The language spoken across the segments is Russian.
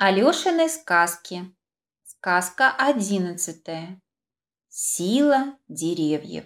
Алешины сказки. Сказка 11. Сила деревьев.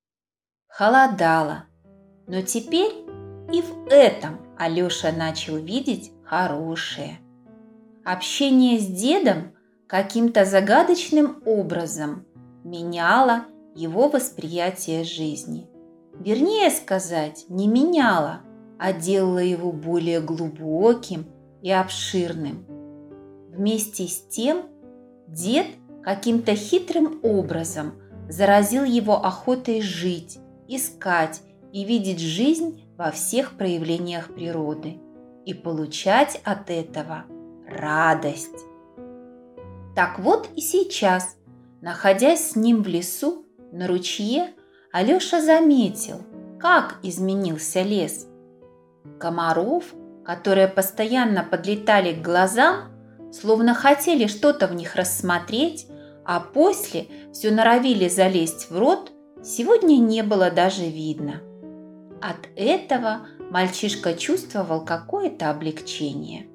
Холодало, но теперь и в этом Алеша начал видеть хорошее. Общение с дедом каким-то загадочным образом меняло его восприятие жизни. Вернее сказать, не меняло, а делало его более глубоким и обширным. Вместе с тем дед каким-то хитрым образом заразил его охотой жить, искать и видеть жизнь во всех проявлениях природы и получать от этого радость. Так вот и сейчас, находясь с ним в лесу на ручье, Алеша заметил, как изменился лес. Комаров, которые постоянно подлетали к глазам, словно хотели что-то в них рассмотреть, а после все норовили залезть в рот, сегодня не было даже видно. От этого мальчишка чувствовал какое-то облегчение.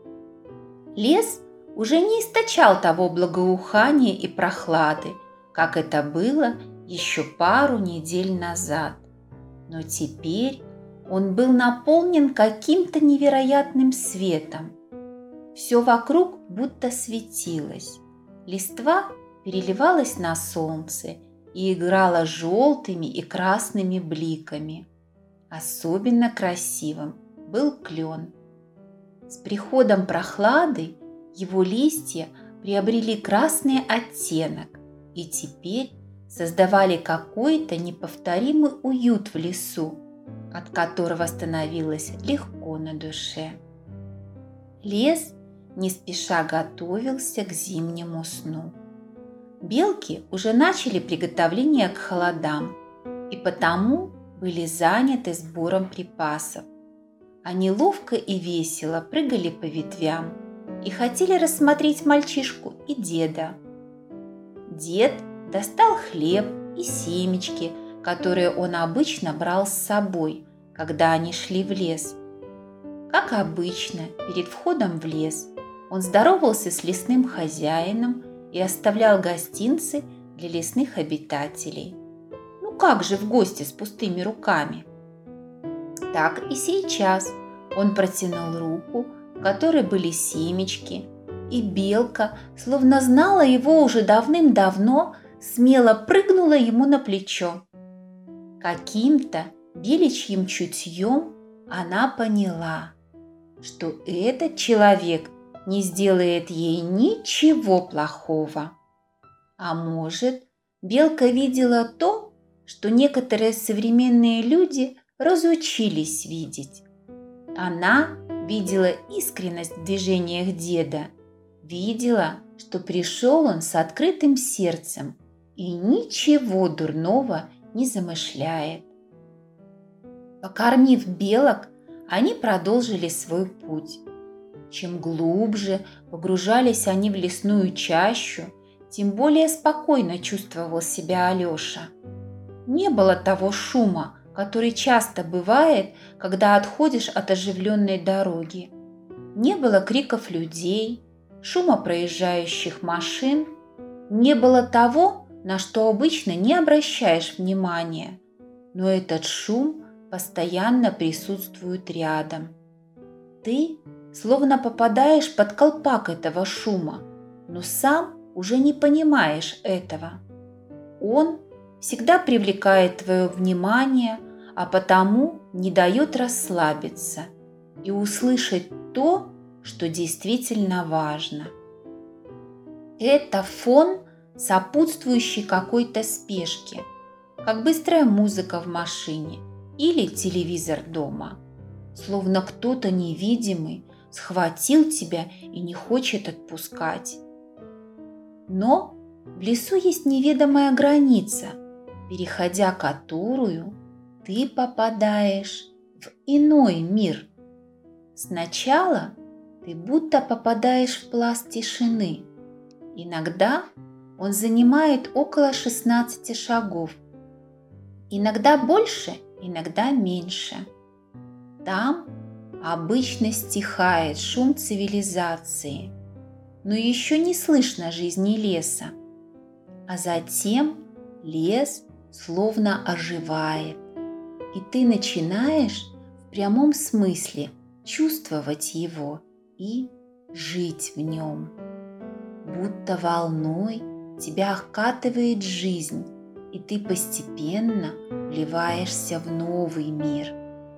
Лес уже не источал того благоухания и прохлады, как это было еще пару недель назад. Но теперь он был наполнен каким-то невероятным светом. Все вокруг будто светилось. Листва переливалась на солнце и играла желтыми и красными бликами. Особенно красивым был клен. С приходом прохлады его листья приобрели красный оттенок и теперь создавали какой-то неповторимый уют в лесу, от которого становилось легко на душе. Лес не спеша готовился к зимнему сну. Белки уже начали приготовление к холодам и потому были заняты сбором припасов. Они ловко и весело прыгали по ветвям и хотели рассмотреть мальчишку и деда. Дед достал хлеб и семечки, которые он обычно брал с собой, когда они шли в лес. Как обычно, перед входом в лес он здоровался с лесным хозяином и оставлял гостинцы для лесных обитателей. Ну как же в гости с пустыми руками? Так и сейчас он протянул руку, в которой были семечки, и белка, словно знала его уже давным-давно, смело прыгнула ему на плечо. Каким-то беличьим чутьем она поняла, что этот человек не сделает ей ничего плохого. А может, белка видела то, что некоторые современные люди разучились видеть. Она видела искренность в движениях деда, видела, что пришел он с открытым сердцем и ничего дурного не замышляет. Покормив белок, они продолжили свой путь. Чем глубже погружались они в лесную чащу, тем более спокойно чувствовал себя Алеша. Не было того шума, который часто бывает, когда отходишь от оживленной дороги. Не было криков людей, шума проезжающих машин, не было того, на что обычно не обращаешь внимания, но этот шум постоянно присутствует рядом. Ты словно попадаешь под колпак этого шума, но сам уже не понимаешь этого. Он всегда привлекает твое внимание, а потому не дает расслабиться и услышать то, что действительно важно. Это фон, сопутствующий какой-то спешке, как быстрая музыка в машине или телевизор дома. Словно кто-то невидимый схватил тебя и не хочет отпускать. Но в лесу есть неведомая граница, переходя которую ты попадаешь в иной мир. Сначала ты будто попадаешь в пласт тишины. Иногда он занимает около 16 шагов. Иногда больше, иногда меньше. Там обычно стихает шум цивилизации, но еще не слышно жизни леса. А затем лес словно оживает, и ты начинаешь в прямом смысле чувствовать его и жить в нем. Будто волной тебя охватывает жизнь, и ты постепенно вливаешься в новый мир.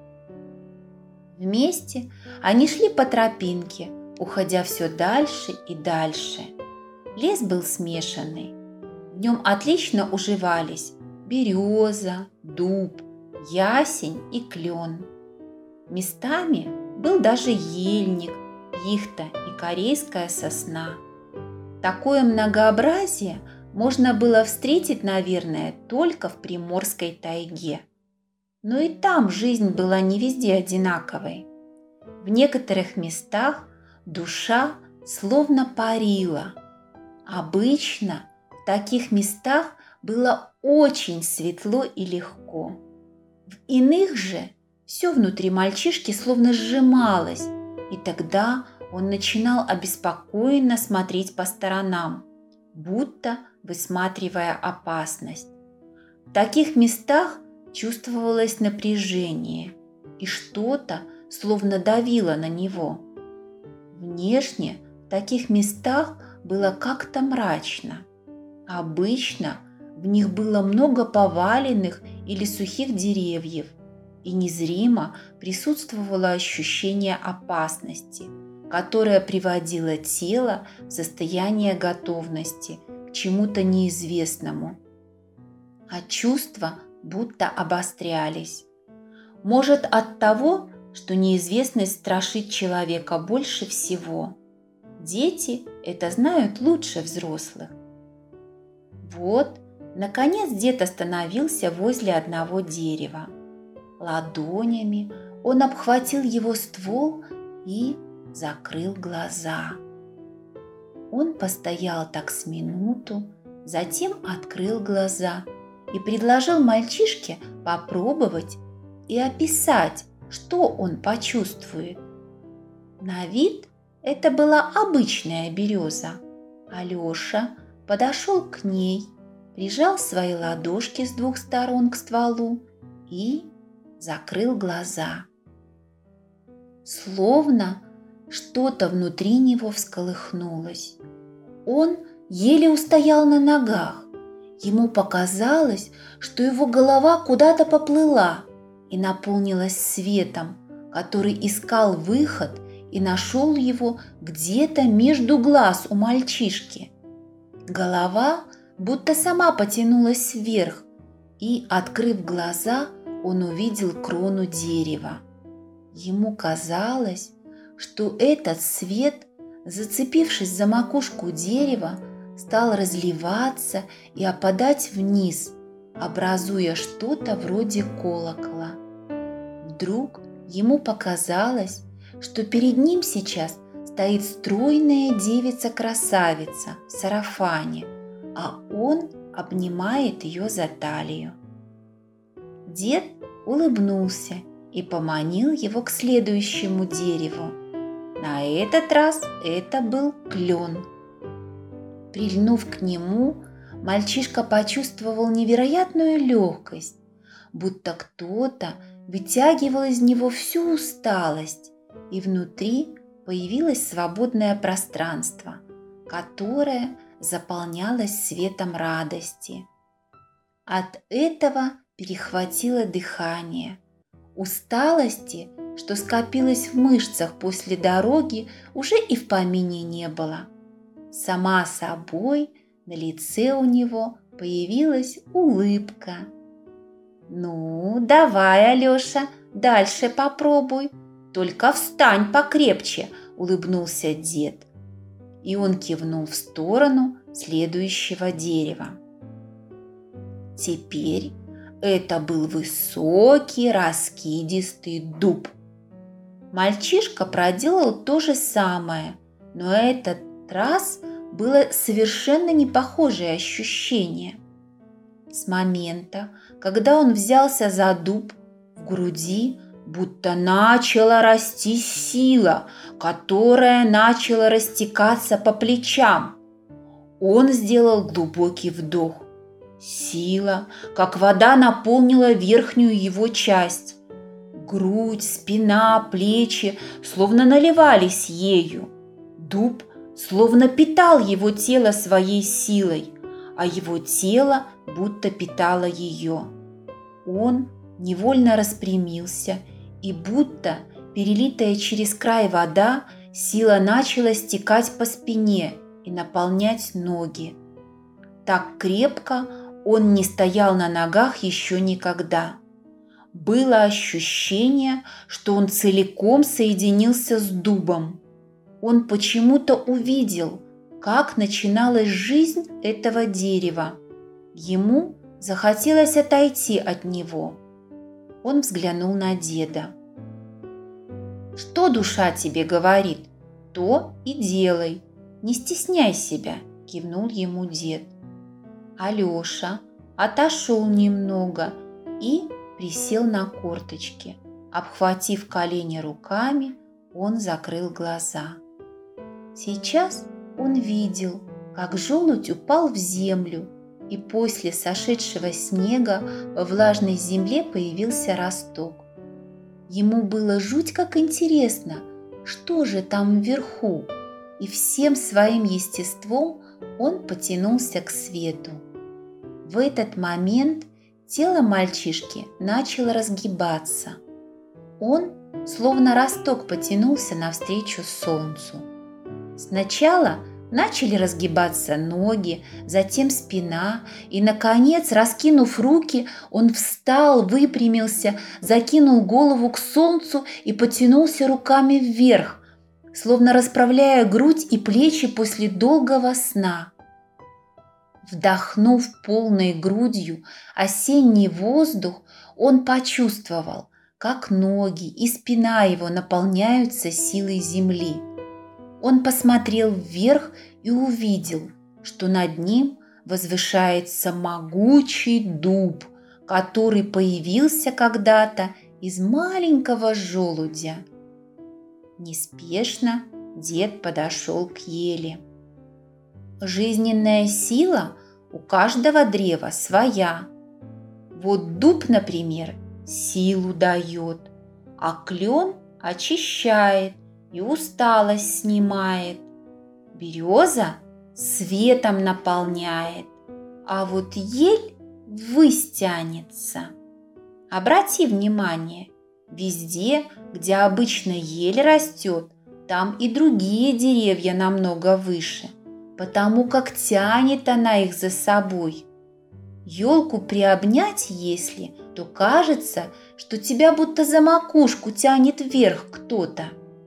Вместе они шли по тропинке, уходя все дальше и дальше. Лес был смешанный. В нем отлично уживались береза, дуб, ясень и клен. Местами был даже ельник, пихта и корейская сосна. Такое многообразие можно было встретить, наверное, только в Приморской тайге. Но и там жизнь была не везде одинаковой. В некоторых местах душа словно парила. Обычно в таких местах было очень светло и легко. В иных же все внутри мальчишки словно сжималось, и тогда он начинал обеспокоенно смотреть по сторонам, будто высматривая опасность. В таких местах чувствовалось напряжение, и что-то словно давило на него. Внешне в таких местах было как-то мрачно. Обычно в них было много поваленных или сухих деревьев, и незримо присутствовало ощущение опасности, которое приводило тело в состояние готовности к чему-то неизвестному, а чувства будто обострялись. Может, от того, что неизвестность страшит человека больше всего. Дети это знают лучше взрослых. Вот, наконец, дед остановился возле одного дерева. Ладонями он обхватил его ствол и закрыл глаза. Он постоял так с минуту, затем открыл глаза и предложил мальчишке попробовать и описать, что он почувствует. На вид это была обычная береза. Алеша подошел к ней, прижал свои ладошки с двух сторон к стволу и закрыл глаза. Словно что-то внутри него всколыхнулось. Он еле устоял на ногах. Ему показалось, что его голова куда-то поплыла и наполнилась светом, который искал выход и нашел его где-то между глаз у мальчишки. Голова будто сама потянулась вверх, и, открыв глаза, он увидел крону дерева. Ему казалось, что этот свет, зацепившись за макушку дерева, стал разливаться и опадать вниз, образуя что-то вроде колокола. Вдруг ему показалось, что перед ним сейчас стоит стройная девица-красавица в сарафане, а он обнимает ее за талию. Дед улыбнулся и поманил его к следующему дереву. На этот раз это был клен. Прильнув к нему, мальчишка почувствовал невероятную легкость, будто кто-то вытягивал из него всю усталость, и внутри появилось свободное пространство, которое заполнялось светом радости. От этого перехватило дыхание. Усталости, что скопилось в мышцах после дороги, уже и в помине не было. Сама собой на лице у него появилась улыбка. «Ну, давай, Алеша, дальше попробуй. Только встань покрепче», – улыбнулся дед. И он кивнул в сторону следующего дерева. Теперь это был высокий, раскидистый дуб. Мальчишка проделал то же самое, но этот раз было совершенно не похожее ощущение. С момента, когда он взялся за дуб, в груди будто начала расти сила, которая начала растекаться по плечам. Он сделал глубокий вдох. Сила, как вода, наполнила верхнюю его часть. Грудь, спина, плечи словно наливались ею. Дуб словно питал его тело своей силой, а его тело будто питало ее. Он невольно распрямился, и будто перелитая через край вода, сила начала стекать по спине и наполнять ноги. Так крепко он не стоял на ногах еще никогда. Было ощущение, что он целиком соединился с дубом. Он почему-то увидел, как начиналась жизнь этого дерева. Ему захотелось отойти от него. Он взглянул на деда. «Что душа тебе говорит, то и делай. Не стесняй себя», – кивнул ему дед. Алеша отошел немного и присел на корточки. Обхватив колени руками, он закрыл глаза. Сейчас он видел, как желудь упал в землю, и после сошедшего снега во влажной земле появился росток. Ему было жуть как интересно, что же там вверху, и всем своим естеством он потянулся к свету. В этот момент тело мальчишки начало разгибаться. Он, словно росток, потянулся навстречу солнцу. Сначала начали разгибаться ноги, затем спина, и, наконец, раскинув руки, он встал, выпрямился, закинул голову к солнцу и потянулся руками вверх, словно расправляя грудь и плечи после долгого сна. Вдохнув полной грудью осенний воздух, он почувствовал, как ноги и спина его наполняются силой земли. Он посмотрел вверх и увидел, что над ним возвышается могучий дуб, который появился когда-то из маленького желудя. Неспешно дед подошел к ели. Жизненная сила у каждого древа своя. Вот дуб, например, силу дает, а клен очищает и усталость снимает. Береза светом наполняет, а вот ель ввысь тянется. Обрати внимание, везде, где обычно ель растет, там и другие деревья намного выше, потому как тянет она их за собой. Елку приобнять если, то кажется, что тебя будто за макушку тянет вверх кто-то.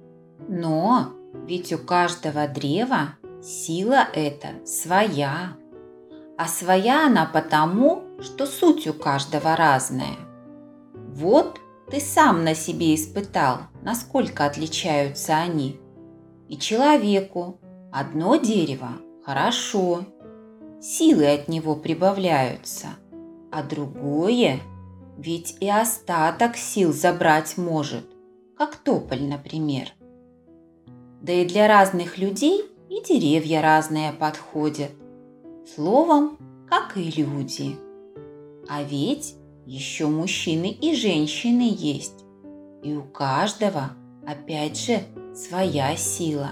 Но ведь у каждого древа сила эта своя. А своя она потому, что суть у каждого разная. Вот ты сам на себе испытал, насколько отличаются они. И человеку одно дерево хорошо, силы от него прибавляются, а другое ведь и остаток сил забрать может, как тополь, например. Да и для разных людей и деревья разные подходят. Словом, как и люди. А ведь еще мужчины и женщины есть. И у каждого, опять же, своя сила.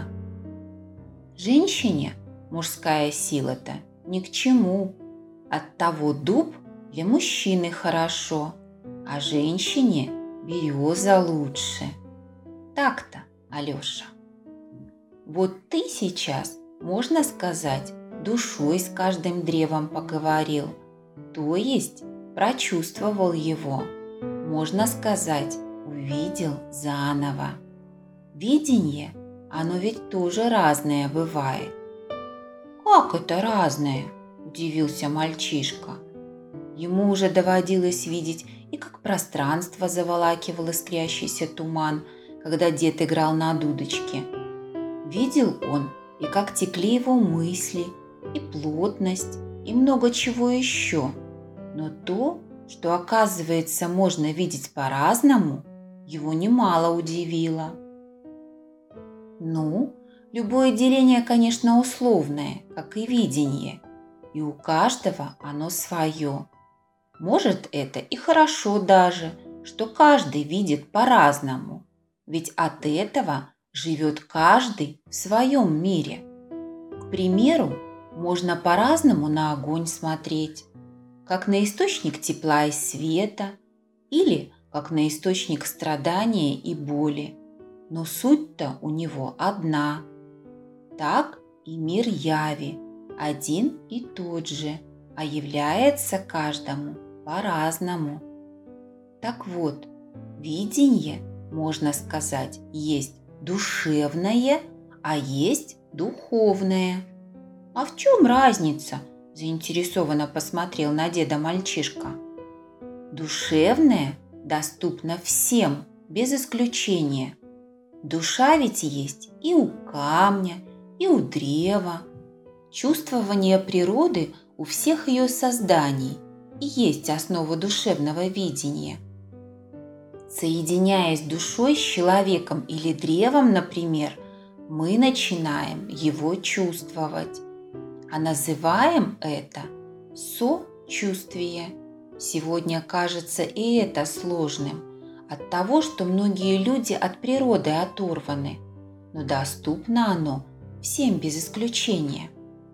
Женщине мужская сила-то ни к чему. Оттого дуб для мужчины хорошо, а женщине береза лучше. Так-то, Алеша. Вот ты сейчас, можно сказать, душой с каждым древом поговорил, то есть прочувствовал его, можно сказать, увидел заново. Видение, оно ведь тоже разное бывает. «Как это разное?» – удивился мальчишка. Ему уже доводилось видеть и как пространство заволакивал искрящийся туман, когда дед играл на дудочке. Видел он и как текли его мысли, и плотность, и много чего еще. Но то, что, оказывается, можно видеть по-разному, его немало удивило. Ну, любое деление, конечно, условное, как и видение, и у каждого оно свое. Может, это и хорошо даже, что каждый видит по-разному, ведь от этого живет каждый в своем мире. К примеру, можно по-разному на огонь смотреть, как на источник тепла и света, или как на источник страдания и боли. Но суть-то у него одна. Так и мир яви один и тот же, а является каждому по-разному. Так вот, видение, можно сказать, есть душевное, а есть духовное. «А в чем разница?» – заинтересованно посмотрел на деда мальчишка. Душевное доступно всем, без исключения. Душа ведь есть и у камня, и у древа. Чувствование природы у всех ее созданий и есть основа душевного видения. Соединяясь душой с человеком или древом, например, мы начинаем его чувствовать. А называем это сочувствие. Сегодня кажется и это сложным от того, что многие люди от природы оторваны, но доступно оно всем без исключения.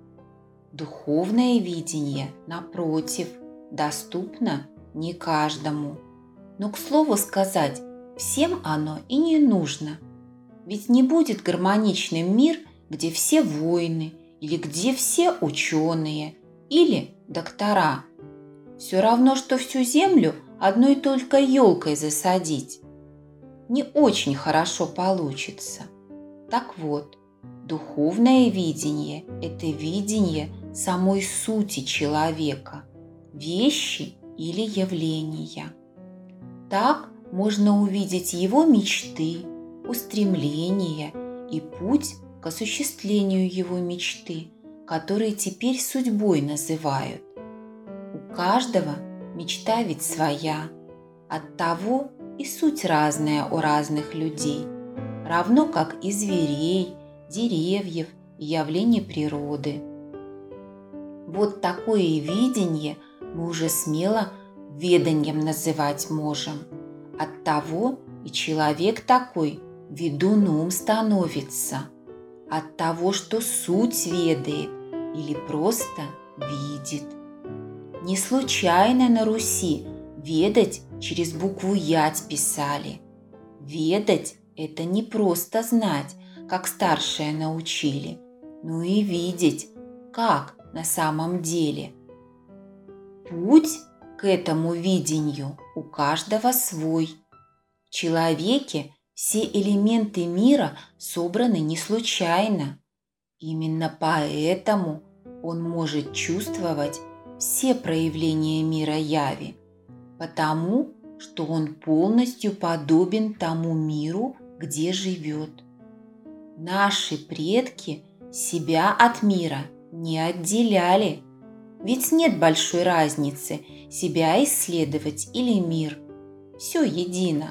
Духовное видение, напротив, доступно не каждому. Но, к слову сказать, всем оно и не нужно. Ведь не будет гармоничным мир, где все воины, или где все ученые, или доктора. Все равно, что всю землю одной только елкой засадить. Не очень хорошо получится. Так вот, духовное видение – это видение самой сути человека, вещи или явления. Так можно увидеть его мечты, устремления и путь к осуществлению его мечты, которые теперь судьбой называют. У каждого мечта ведь своя, оттого и суть разная у разных людей, равно как и зверей, деревьев и явлений природы. Вот такое видение мы уже смело веданием называть можем. Оттого и человек такой ведуном становится, от того, что суть ведает или просто видит. Не случайно на Руси ведать через букву «ять» писали. Ведать – это не просто знать, как старшие научили, но и видеть, как на самом деле. Путь к этому видению у каждого свой. В человеке все элементы мира собраны не случайно. Именно поэтому он может чувствовать все проявления мира яви, потому что он полностью подобен тому миру, где живет. Наши предки себя от мира не отделяли, ведь нет большой разницы себя исследовать или мир. Все едино.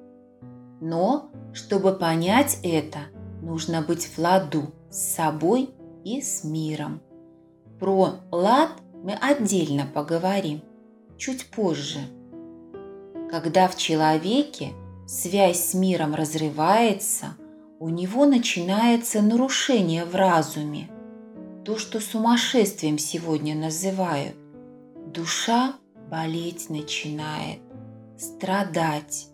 Но, чтобы понять это, нужно быть в ладу с собой и с миром. Про лад мы отдельно поговорим, чуть позже. Когда в человеке связь с миром разрывается, у него начинается нарушение в разуме, то, что сумасшествием сегодня называют. Душа болеть начинает, страдать.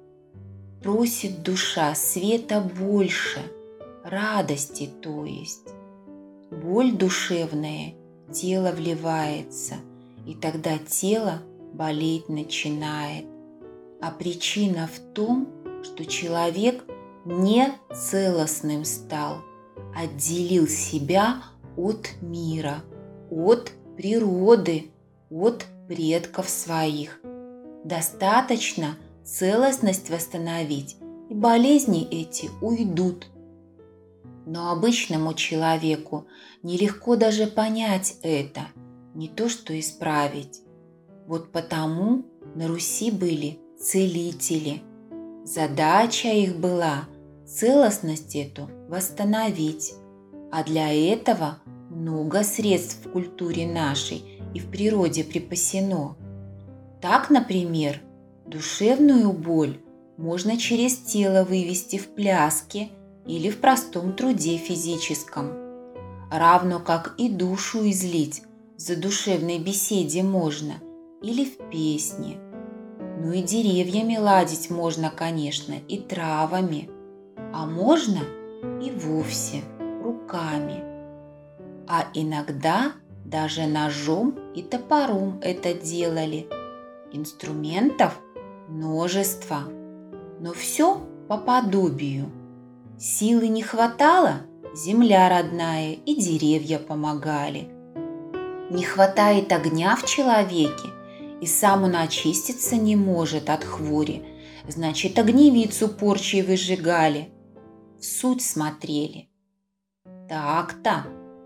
Просит душа света больше, радости, то есть. Боль душевная в тело вливается, и тогда тело болеть начинает. А причина в том, что человек не целостным стал, отделил себя от мира, от природы, от предков своих. Достаточно целостность восстановить, и болезни эти уйдут. Но обычному человеку нелегко даже понять это, не то что исправить. Вот потому на Руси были целители. Задача их была целостность эту восстановить, а для этого много средств в культуре нашей и в природе припасено. Так, например, душевную боль можно через тело вывести в пляске или в простом труде физическом, равно как и душу излить в задушевной беседе можно или в песне. Ну и деревьями ладить можно, конечно, и травами, а можно и вовсе руками. А иногда даже ножом и топором это делали. Инструментов множество, но все по подобию. Силы не хватало, земля родная и деревья помогали. Не хватает огня в человеке, и сам он очиститься не может от хвори, значит, огневицу порчей выжигали, в суть смотрели. Так-то.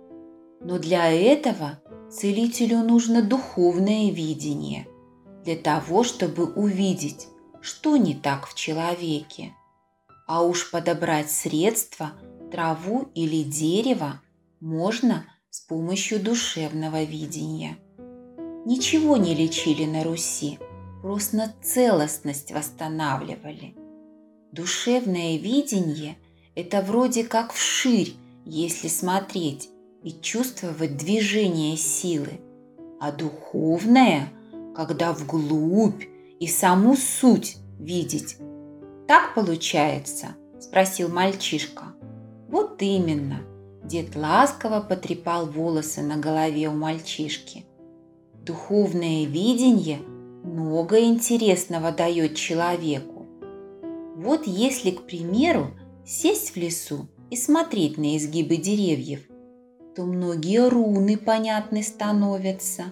Но для этого целителю нужно духовное видение, для того, чтобы увидеть, что не так в человеке. А уж подобрать средства, траву или дерево можно с помощью душевного видения. Ничего не лечили на Руси, просто целостность восстанавливали. Душевное видение – это вроде как вширь, если смотреть и чувствовать движение силы, а духовное – когда вглубь и саму суть видеть. Так получается? Спросил мальчишка. Вот именно. Дед ласково потрепал волосы на голове у мальчишки. Духовное видение много интересного дает человеку. Вот если, к примеру, сесть в лесу и смотреть на изгибы деревьев, то многие руны понятны становятся.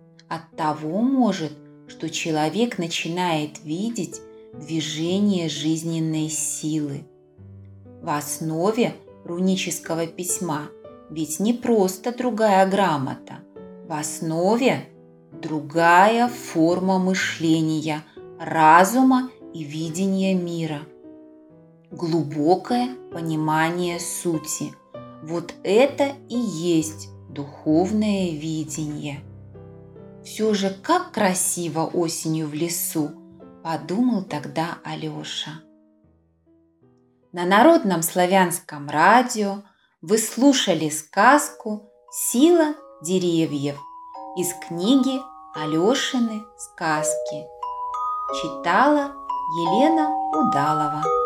Оттого может, что человек начинает видеть движение жизненной силы. В основе рунического письма ведь не просто другая грамота, в основе другая форма мышления, разума и видения мира. Глубокое понимание сути. Вот это и есть духовное видение. Все же как красиво осенью в лесу, подумал тогда Алеша. На Народном славянском радио вы слушали сказку «Сила деревьев» из книги Алешины сказки. Читала Елена Удалова.